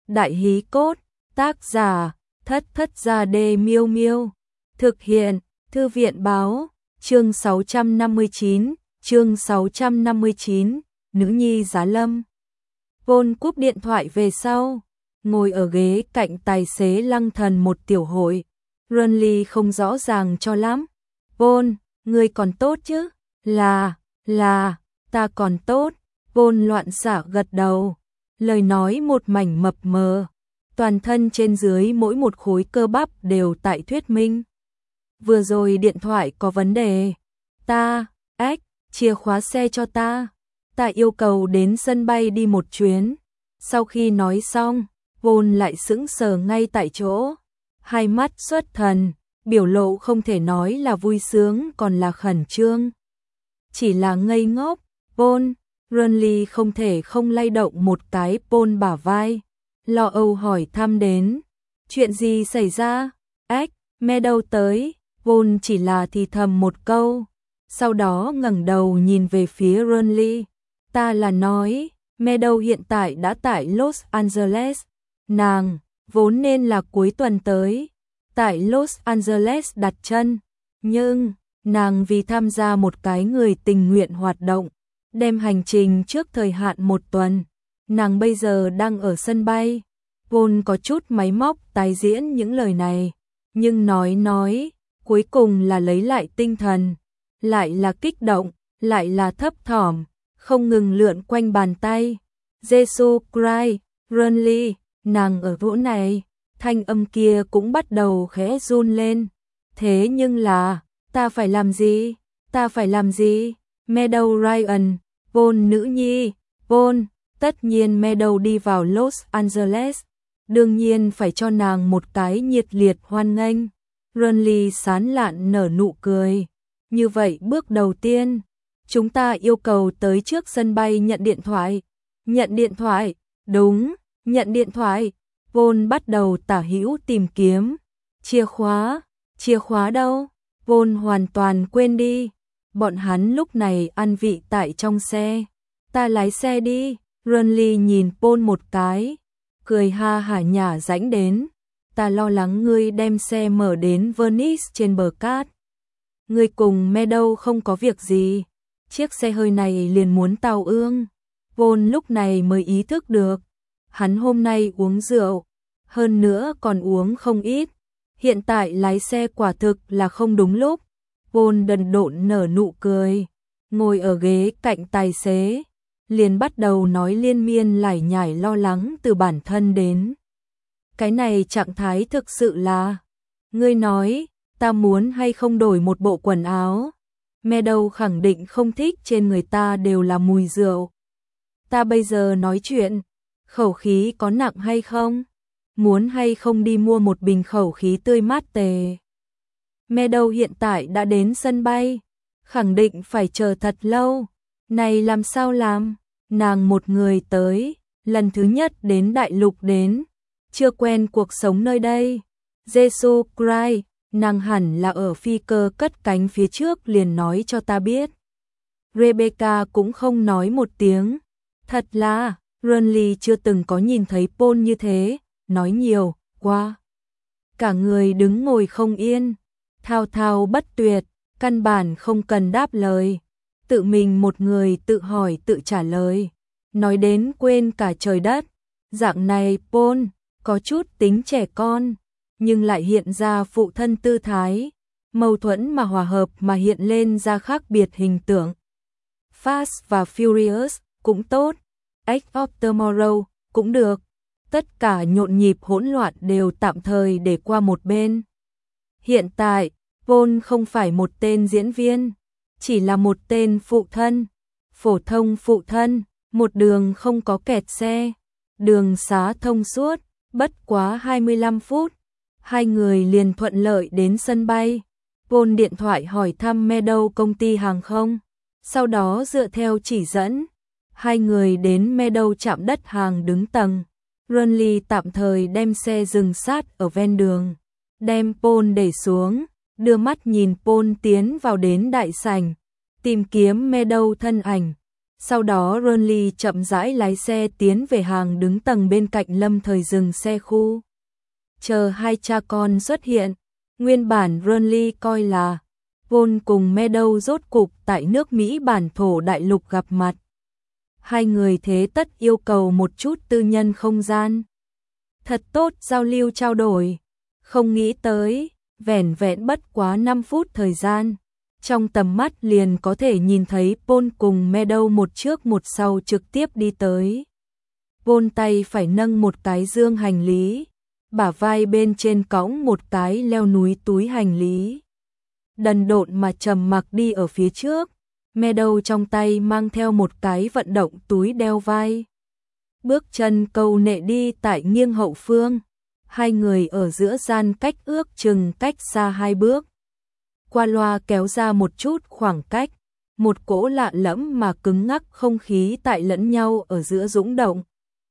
Đại hí cốt, tác giả, Thất Thất Gia Đê Miêu Miêu. Thực hiện, Thư viện báo, chương 659, Nữ nhi giá lâm. Vôn cúp điện thoại về sau, ngồi ở ghế cạnh tài xế Lăng Thần một tiểu hội. Runly không rõ ràng cho lắm. Vôn, ngươi còn tốt chứ? Là, ta còn tốt. Vôn loạn xạ gật đầu. Lời nói một mảnh mập mờ. Toàn thân trên dưới mỗi một khối cơ bắp đều tại thuyết minh. Vừa rồi điện thoại có vấn đề. Chìa khóa xe cho ta. Ta yêu cầu đến sân bay đi một chuyến. Sau khi nói xong, Vôn lại sững sờ ngay tại chỗ. Hai mắt xuất thần, biểu lộ không thể nói là vui sướng còn là khẩn trương. Chỉ là ngây ngốc. Vôn, Runly không thể không lay động một cái Vôn bả vai. Lo âu hỏi thăm đến. Chuyện gì xảy ra? Meadow tới. Vôn chỉ là thì thầm một câu. Sau đó ngẩng đầu nhìn về phía Runly. Ta là nói, Meadow hiện tại đã tại Los Angeles. Nàng, vốn nên là cuối tuần tới. Tại Los Angeles đặt chân. Nhưng, nàng vì tham gia một cái người tình nguyện hoạt động. Đem hành trình trước thời hạn một tuần. Nàng bây giờ đang ở sân bay. Vôn có chút máy móc tái diễn những lời này. Nhưng nói, cuối cùng là lấy lại tinh thần. Lại là kích động, lại là thấp thỏm, không ngừng lượn quanh bàn tay. Jesus Christ, Runly, nàng ở chỗ này. Thanh âm kia cũng bắt đầu khẽ run lên. Thế nhưng là, ta phải làm gì? Meadow Ryan, Vôn nữ nhi, Vôn, tất nhiên Meadow đi vào Los Angeles. Đương nhiên phải cho nàng một cái nhiệt liệt hoan nghênh. Runly sán lạn nở nụ cười. Như vậy bước đầu tiên, chúng ta yêu cầu tới trước sân bay nhận điện thoại. Nhận điện thoại, đúng, nhận điện thoại. Vôn bắt đầu tả hữu tìm kiếm. Chìa khóa đâu? Vôn hoàn toàn quên đi. Bọn hắn lúc này ăn vị tại trong xe. Ta lái xe đi. Runly nhìn Vôn một cái. Cười ha hả nhả rãnh đến. Ta lo lắng ngươi đem xe mở đến Venice trên bờ cát. Ngươi cùng Meadow không có việc gì. Chiếc xe hơi này liền muốn tàu ương. Vôn lúc này mới ý thức được. Hắn hôm nay uống rượu. Hơn nữa còn uống không ít. Hiện tại lái xe quả thực là không đúng lúc. Vôn đần độn nở nụ cười. Ngồi ở ghế cạnh tài xế. Liền bắt đầu nói liên miên lải nhải lo lắng từ bản thân đến. Cái này trạng thái thực sự là. Ngươi nói, ta muốn hay không đổi một bộ quần áo. Meadow khẳng định không thích trên người ta đều là mùi rượu. Ta bây giờ nói chuyện, khẩu khí có nặng hay không? Muốn hay không đi mua một bình khẩu khí tươi mát tề. Meadow hiện tại đã đến sân bay, khẳng định phải chờ thật lâu. Này làm sao làm? Nàng một người tới, lần thứ nhất đến đại lục đến, chưa quen cuộc sống nơi đây. Jesus Christ, nàng hẳn là ở phi cơ cất cánh phía trước liền nói cho ta biết. Rebecca cũng không nói một tiếng. Thật là, Runly chưa từng có nhìn thấy Paul như thế, nói nhiều, quá. Cả người đứng ngồi không yên, thao thao bất tuyệt, căn bản không cần đáp lời. Tự mình một người tự hỏi tự trả lời. Nói đến quên cả trời đất. Dạng này Paul, có chút tính trẻ con, nhưng lại hiện ra phụ thân tư thái. Mâu thuẫn mà hòa hợp mà hiện lên ra khác biệt hình tượng. Fast và Furious cũng tốt. Edge of Tomorrow cũng được. Tất cả nhộn nhịp hỗn loạn đều tạm thời để qua một bên. Hiện tại, Vôn không phải một tên diễn viên, chỉ là một tên phụ thân, phổ thông phụ thân, một đường không có kẹt xe, đường xá thông suốt, bất quá 25 phút, hai người liền thuận lợi đến sân bay. Vôn điện thoại hỏi thăm Meadow công ty hàng không, sau đó dựa theo chỉ dẫn, hai người đến Meadow trạm đất hàng đứng tầng. Runly tạm thời đem xe dừng sát ở ven đường, đem Paul để xuống, đưa mắt nhìn Paul tiến vào đến đại sảnh, tìm kiếm Meadow thân ảnh. Sau đó Ronly chậm rãi lái xe tiến về hàng đứng tầng bên cạnh, lâm thời dừng xe khu. Chờ hai cha con xuất hiện, nguyên bản Ronly coi là Paul cùng Meadow rốt cục tại nước Mỹ bản thổ đại lục gặp mặt. Hai người thế tất yêu cầu một chút tư nhân không gian. Thật tốt giao lưu trao đổi. Không nghĩ tới, vẻn vẹn bất quá 5 phút thời gian. Trong tầm mắt liền có thể nhìn thấy Paul cùng Meadow một trước một sau trực tiếp đi tới. Paul tay phải nâng một cái dương hành lý, bả vai bên trên cõng một cái leo núi túi hành lý. Đần độn mà trầm mặc đi ở phía trước, Meadow trong tay mang theo một cái vận động túi đeo vai. Bước chân câu nệ đi tại nghiêng hậu phương, hai người ở giữa gian cách ước chừng cách xa 2 bước. Qua loa kéo ra một chút khoảng cách, một cỗ lạ lẫm mà cứng ngắc không khí tại lẫn nhau ở giữa dũng động.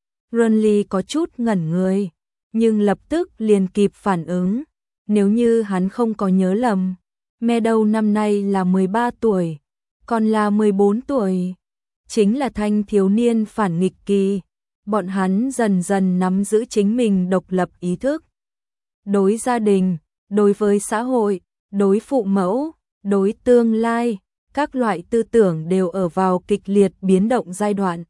Ronly có chút ngẩn người, nhưng lập tức liền kịp phản ứng, nếu như hắn không có nhớ lầm, Meadow năm nay là 13 tuổi, còn là 14 tuổi, chính là thanh thiếu niên phản nghịch kỳ. Bọn hắn dần dần nắm giữ chính mình độc lập ý thức. Đối gia đình, đối với xã hội, đối phụ mẫu, đối tương lai, các loại tư tưởng đều ở vào kịch liệt biến động giai đoạn.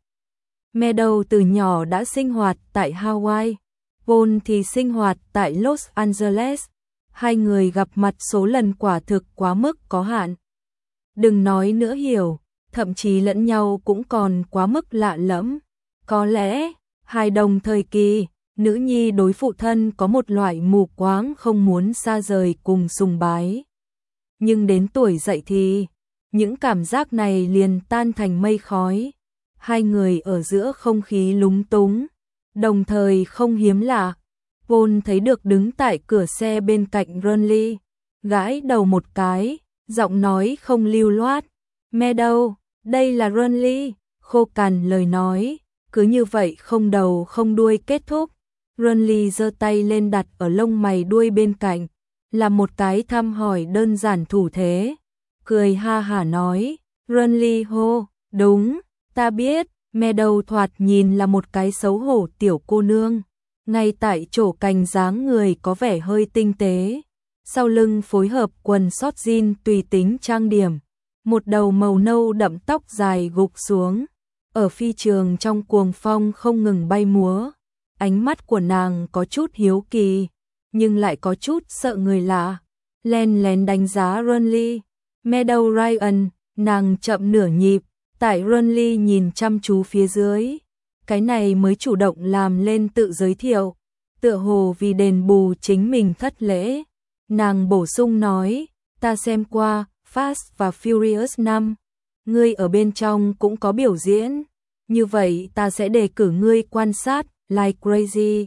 Meadow từ nhỏ đã sinh hoạt tại Hawaii, Paul thì sinh hoạt tại Los Angeles. Hai người gặp mặt số lần quả thực quá mức có hạn. Đừng nói nữa hiểu, thậm chí lẫn nhau cũng còn quá mức lạ lẫm. Có lẽ, hài đồng thời kỳ, nữ nhi đối phụ thân có một loại mù quáng không muốn xa rời cùng sùng bái. Nhưng đến tuổi dậy thì, những cảm giác này liền tan thành mây khói. Hai người ở giữa không khí lúng túng, đồng thời không hiếm lạ. Paul thấy được đứng tại cửa xe bên cạnh Ronly, gãi đầu một cái, giọng nói không lưu loát. Meadow, đây là Ronly, khô cằn lời nói. Cứ như vậy không đầu không đuôi kết thúc. Ronly giơ tay lên đặt ở lông mày đuôi bên cạnh, là một cái thăm hỏi đơn giản thủ thế. Cười ha hả nói, Ronly hô, đúng, ta biết. Meadow thoạt nhìn là một cái xấu hổ tiểu cô nương, ngay tại chỗ cành dáng người có vẻ hơi tinh tế. Sau lưng phối hợp quần sót jean tùy tính trang điểm, một đầu màu nâu đậm tóc dài gục xuống. Ở phi trường trong cuồng phong không ngừng bay múa, ánh mắt của nàng có chút hiếu kỳ, nhưng lại có chút sợ người lạ. Len lén đánh giá Ronly. Meadow Ryan, nàng chậm nửa nhịp, tại Ronly nhìn chăm chú phía dưới. Cái này mới chủ động làm lên tự giới thiệu, tựa hồ vì đền bù chính mình thất lễ. Nàng bổ sung nói, ta xem qua Fast và Furious 5. Ngươi ở bên trong cũng có biểu diễn, như vậy ta sẽ đề cử ngươi quan sát Like Crazy.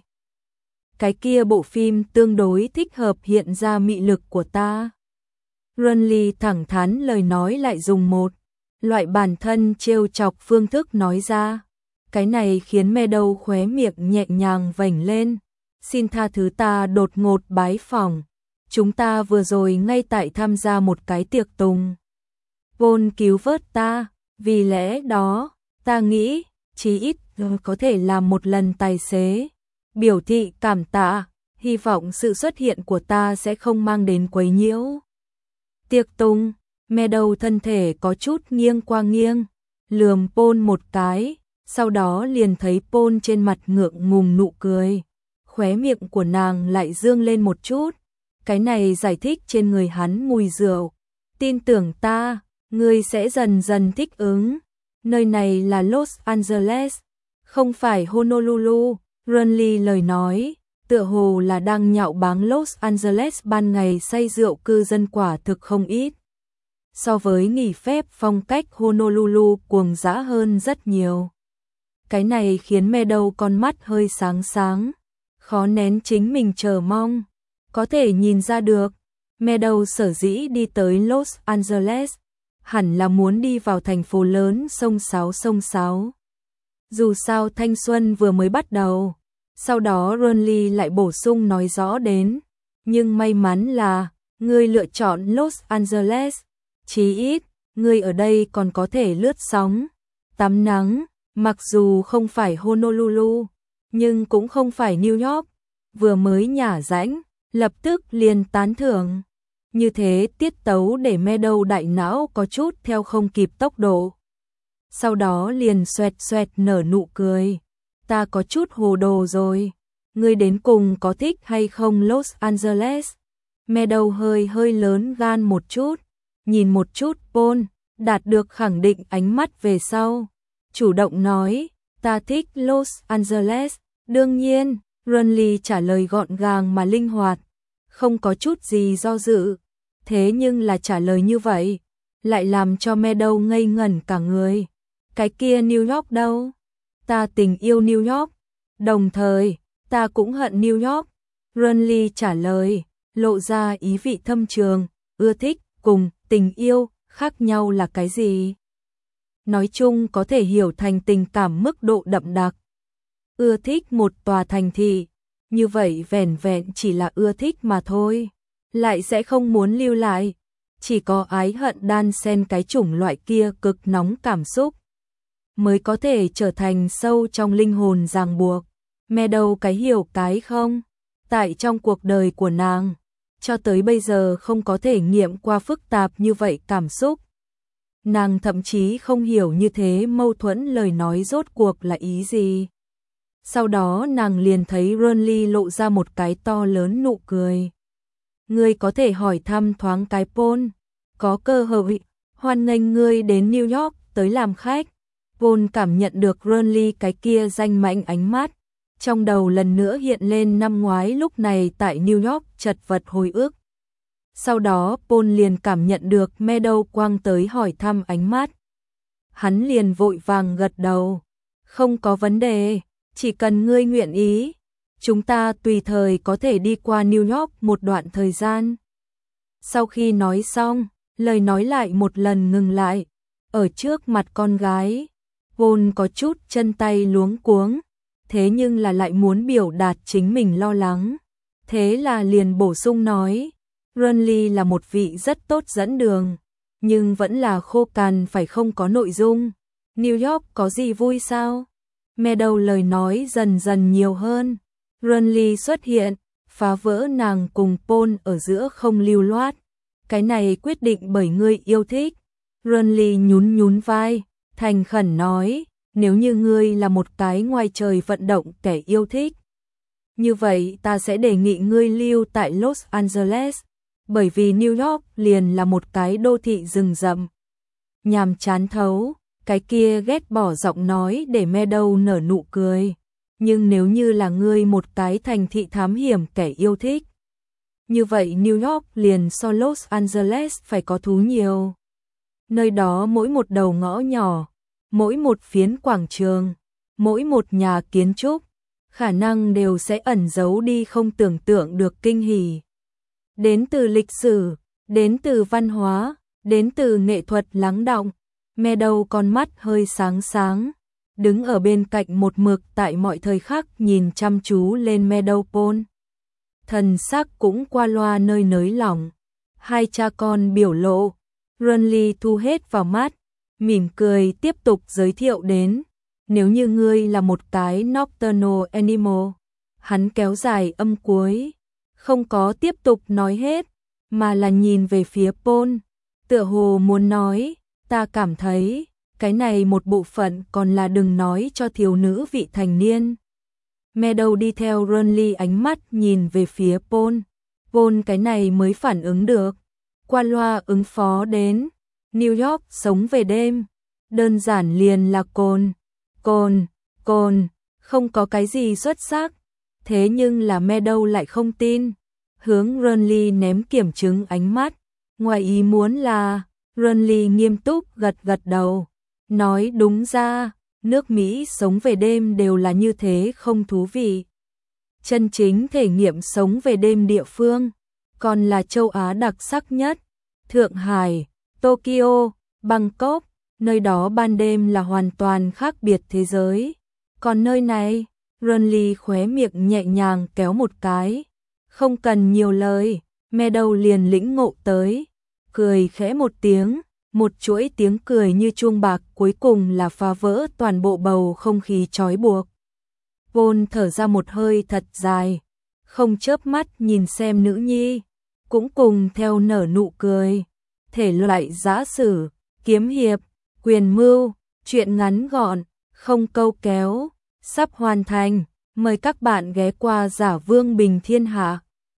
Cái kia bộ phim tương đối thích hợp hiện ra mị lực của ta. Ronly thẳng thắn lời nói lại dùng một loại bản thân trêu chọc phương thức nói ra. Cái này khiến Meadow khóe miệng nhẹ nhàng vểnh lên. Xin tha thứ ta đột ngột bái phỏng. Chúng ta vừa rồi ngay tại tham gia một cái tiệc tùng. Paul cứu vớt ta, vì lẽ đó, ta nghĩ, chí ít có thể làm một lần tài xế. Biểu thị cảm tạ, hy vọng sự xuất hiện của ta sẽ không mang đến quấy nhiễu. Tiệc tùng, Meadow thân thể có chút nghiêng qua nghiêng, lườm Paul một cái, sau đó liền thấy Paul trên mặt ngượng ngùng nụ cười. Khóe miệng của nàng lại dương lên một chút, cái này giải thích trên người hắn mùi rượu. Tin tưởng ta, ngươi sẽ dần dần thích ứng. Nơi này là Los Angeles, không phải Honolulu. Ronly lời nói, tựa hồ là đang nhạo báng Los Angeles ban ngày say rượu cư dân quả thực không ít. So với nghỉ phép phong cách Honolulu cuồng dã hơn rất nhiều. Cái này khiến Meadow con mắt hơi sáng sáng, khó nén chính mình chờ mong. Có thể nhìn ra được, Meadow sở dĩ đi tới Los Angeles, hẳn là muốn đi vào thành phố lớn sông sáo. Dù sao thanh xuân vừa mới bắt đầu. Sau đó Ronly lại bổ sung nói rõ đến, nhưng may mắn là ngươi lựa chọn Los Angeles, chí ít ngươi ở đây còn có thể lướt sóng. tắm nắng, mặc dù không phải Honolulu, nhưng cũng không phải New York, vừa mới nhả rãnh, lập tức liền tán thưởng. Như thế tiết tấu để Meadow đại não có chút theo không kịp tốc độ. Sau đó liền xoẹt xoẹt nở nụ cười. Ta có chút hồ đồ rồi. Ngươi đến cùng có thích hay không Los Angeles? Meadow hơi lớn gan một chút. Nhìn một chút Paul, đạt được khẳng định ánh mắt về sau. Chủ động nói, ta thích Los Angeles. Đương nhiên, Runley trả lời gọn gàng mà linh hoạt. Không có chút gì do dự. Thế nhưng là trả lời như vậy, lại làm cho Meadow ngây ngẩn cả người. Cái kia New York đâu? Ta tình yêu New York. Đồng thời, ta cũng hận New York. Runley trả lời, lộ ra ý vị thâm trường, ưa thích cùng tình yêu khác nhau là cái gì? Nói chung có thể hiểu thành tình cảm mức độ đậm đặc. Ưa thích một tòa thành thị, như vậy vẻn vẹn chỉ là ưa thích mà thôi, lại sẽ không muốn lưu lại. Chỉ có ái hận đan xen cái chủng loại kia cực nóng cảm xúc, mới có thể trở thành sâu trong linh hồn ràng buộc. Meadow cái hiểu cái không? Tại trong cuộc đời của nàng, cho tới bây giờ không có thể nghiệm qua phức tạp như vậy cảm xúc. Nàng thậm chí không hiểu như thế mâu thuẫn lời nói rốt cuộc là ý gì. Sau đó nàng liền thấy Runley lộ ra một cái to lớn nụ cười. Ngươi có thể hỏi thăm thoáng cái Paul, có cơ hội, hoan nghênh ngươi đến New York tới làm khách. Paul cảm nhận được Runley cái kia danh mãnh ánh mắt, trong đầu lần nữa hiện lên năm ngoái lúc này tại New York chật vật hồi ức. Sau đó Paul liền cảm nhận được Meadow quang tới hỏi thăm ánh mắt. Hắn liền vội vàng gật đầu. Không có vấn đề, chỉ cần ngươi nguyện ý, chúng ta tùy thời có thể đi qua New York một đoạn thời gian. Sau khi nói xong, lời nói lại một lần ngừng lại. Ở trước mặt con gái, Paul có chút chân tay luống cuống, thế nhưng là lại muốn biểu đạt chính mình lo lắng. Thế là liền bổ sung nói, Runley là một vị rất tốt dẫn đường, nhưng vẫn là khô cằn phải không có nội dung. New York có gì vui sao? Meadow lời nói dần dần nhiều hơn. Runley xuất hiện, phá vỡ nàng cùng Paul ở giữa không lưu loát. Cái này quyết định bởi ngươi yêu thích. Runley nhún vai, thành khẩn nói, nếu như ngươi là một cái ngoài trời vận động kẻ yêu thích, như vậy ta sẽ đề nghị ngươi lưu tại Los Angeles, bởi vì New York liền là một cái đô thị rừng rậm. Nhàm chán thấu, cái kia ghét bỏ giọng nói để Meadow nở nụ cười. Nhưng nếu như là ngươi một cái thành thị thám hiểm kẻ yêu thích, như vậy New York liền so Los Angeles phải có thú nhiều. Nơi đó mỗi một đầu ngõ nhỏ, mỗi một phiến quảng trường, mỗi một nhà kiến trúc, khả năng đều sẽ ẩn giấu đi không tưởng tượng được kinh hỉ. Đến từ lịch sử, đến từ văn hóa, đến từ nghệ thuật lắng đọng. Meadow con mắt hơi sáng sáng, đứng ở bên cạnh một mực tại mọi thời khắc nhìn chăm chú lên Meadow Paul. Thần sắc cũng qua loa nơi nới lỏng. Hai cha con biểu lộ, Runley thu hết vào mắt, mỉm cười tiếp tục giới thiệu đến. Nếu như ngươi là một cái nocturnal animal, hắn kéo dài âm cuối, không có tiếp tục nói hết, mà là nhìn về phía Paul, tựa hồ muốn nói, ta cảm thấy, cái này một bộ phận còn là đừng nói cho thiếu nữ vị thành niên. Meadow đi theo Runley ánh mắt nhìn về phía Paul. Paul cái này mới phản ứng được. Qua loa ứng phó đến. New York sống về đêm. Đơn giản liền là cồn, không có cái gì xuất sắc. Thế nhưng là Meadow lại không tin. Hướng Runley ném kiểm chứng ánh mắt. Ngoài ý muốn là, Runley nghiêm túc gật đầu. Nói đúng ra, nước Mỹ sống về đêm đều là như thế không thú vị. Chân chính thể nghiệm sống về đêm địa phương, còn là châu Á đặc sắc nhất. Thượng Hải, Tokyo, Bangkok, nơi đó ban đêm là hoàn toàn khác biệt thế giới. Còn nơi này, Runley khóe miệng nhẹ nhàng kéo một cái. Không cần nhiều lời, Meadow liền lĩnh ngộ tới. Cười khẽ một tiếng, Một chuỗi tiếng cười như chuông bạc cuối cùng là phá vỡ toàn bộ bầu không khí trói buộc. Vôn thở ra một hơi thật dài, không chớp mắt nhìn xem nữ nhi, cũng cùng theo nở nụ cười. Thể loại giã sử, kiếm hiệp, quyền mưu, truyện ngắn gọn, không câu kéo, sắp hoàn thành. Mời các bạn ghé qua Giả Vương Bình Thiên Hạ.